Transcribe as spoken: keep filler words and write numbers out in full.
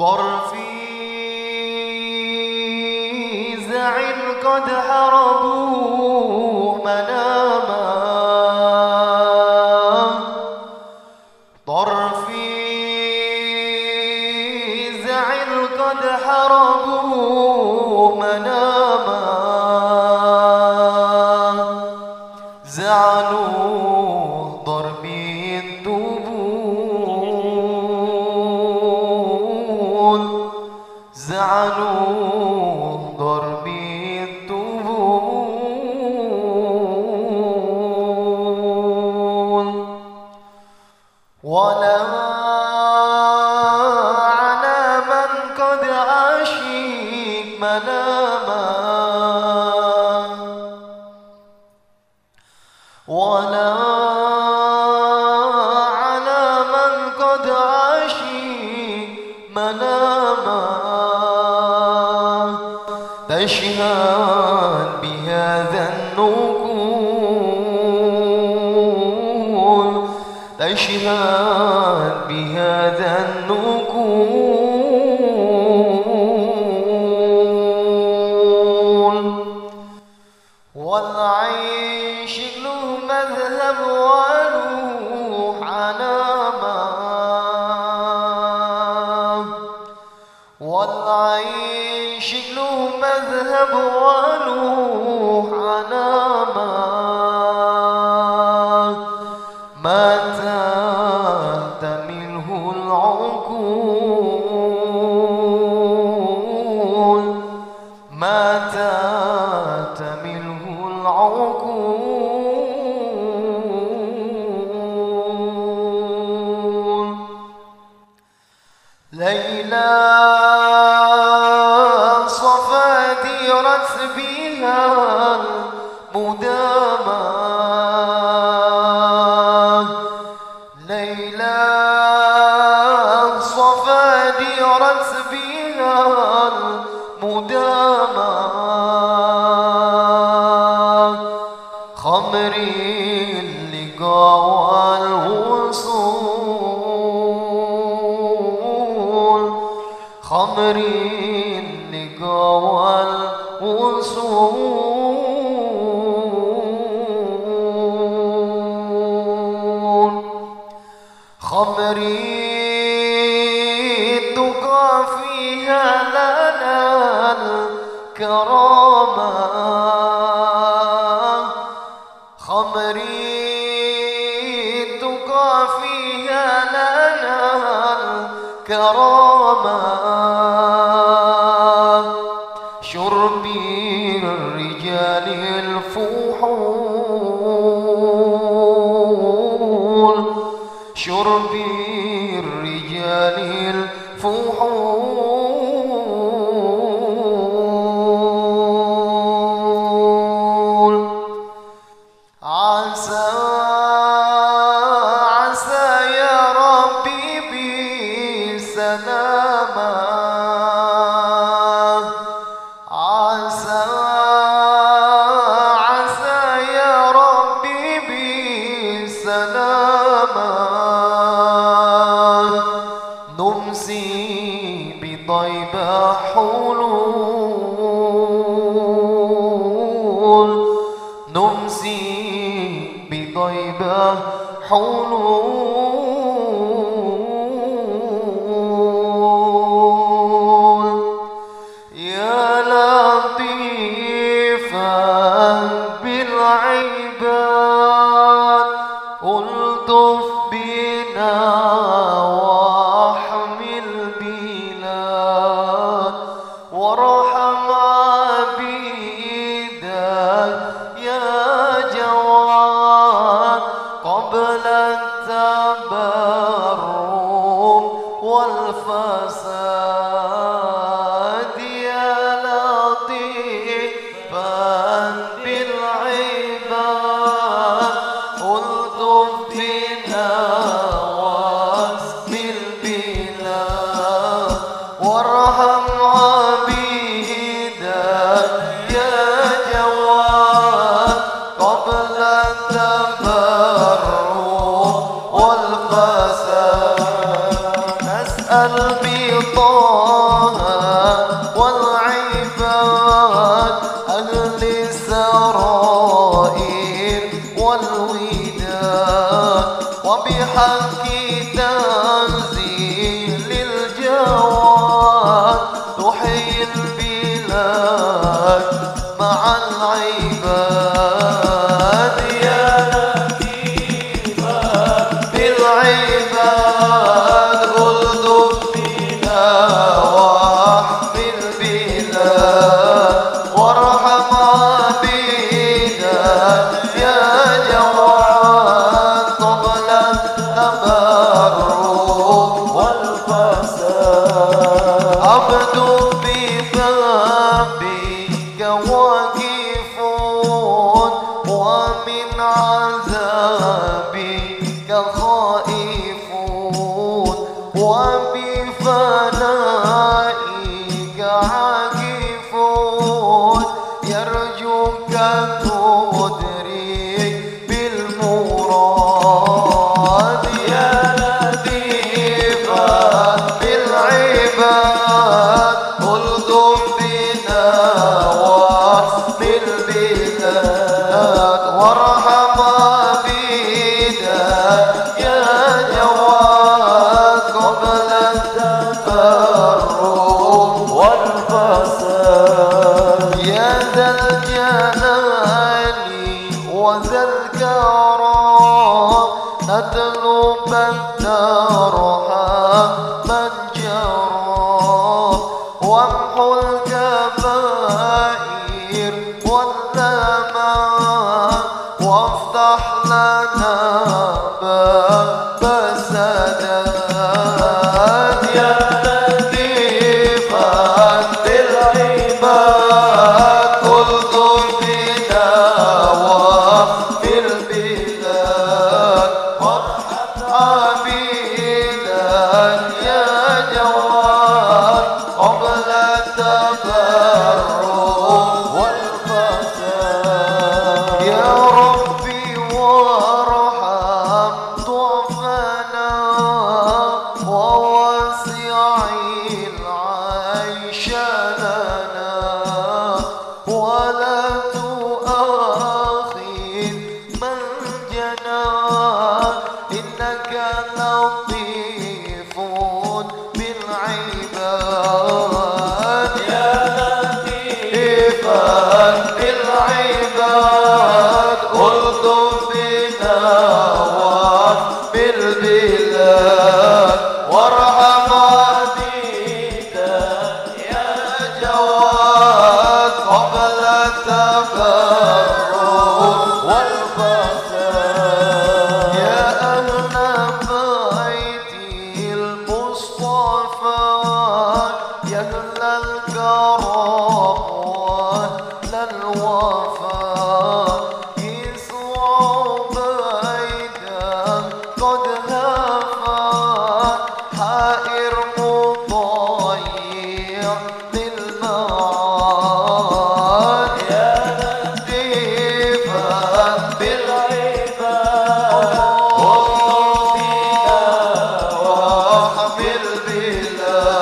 طرفي زعل قد حربوه مناما، طرفي زعل قد حربوه مناما، زعلوا ضربي الطبول، زعلوا ضربي الطبول، ولا على من قد عشق مناما، ولا على من قد عشق مناما، تشهد بهذا النقول، تشهد بهذا النقول، والعيش له مذهب وله علامة، والعيش له مذهب وله علامة، متى تمله العقول، متى تمله العقول. ليلى صفا ديرت بها المدامى، ليلى صفا ديرت بها المدامى، خمر اللقاء والوصول، خمر اللقاء والوصول، خمر تقى فيها لنا الكرامة، خمر تقى فيها لنا الكرامة، شرب الرجال الفحول، شرب الرجال الفحول، عسى عسى يا ربي بسلامة، عسى عسى يا ربي بسلامة، نمسي بطيبة حلول، نمسي بطيبة حلول، يا لطيفا بالعباد ألطف بنا واحمي البلاد، وارحم عبيدك يا جواد، قبل التبرم والفساد، يا لطيفا بالعباد ألطف بنا واسم البلاد، وارحم عبيدك يا جواد، قبل التبرم والفساد، نسأل بطيبة طه والعباد أهل السرائر والوداد وبحق تنزيل الجواد تحيي البلاد مع العباد يا لطيفا بالعباد ألطف بنا واحمي البلاد وارحم عبيدا يا جواد قبل التبرك والفساد عبد ببابك واقفون ومن عذابك خائفون وبفنائك عاكفون يرجوك تدرك بالمراد يا لطيفا بالعباد ألطف بنا واحمي البلاد وارحم عبيدا يا جواد قبل التفرق والفساد يا ذا الجلال وذا الكرام نطلب الترحم من جرى وامحو الكبائر والذمام وافتح لنا باب السداد يا لطيفا بالعباد ألطف بنا واحمي البلاد وارحم عبيدا يا جواد قبل التفرق والفساد يا ربي وارحم ضعفنا ووسع العيش لنا ولا تؤاخذ من جنى إنك لطيف بالعباد يا لطيفا بالعباد ألطف بنا واحمي البلاد وارحم عبيدا يا جواد قبل التفرق والفساد يا أهل بيت المصطفى يا أهل الكرم وأهل الوفاء يسوع بيدا قد هفى حائر مضيع للمعاد يا لطيفا بالعباد واحمي البلاد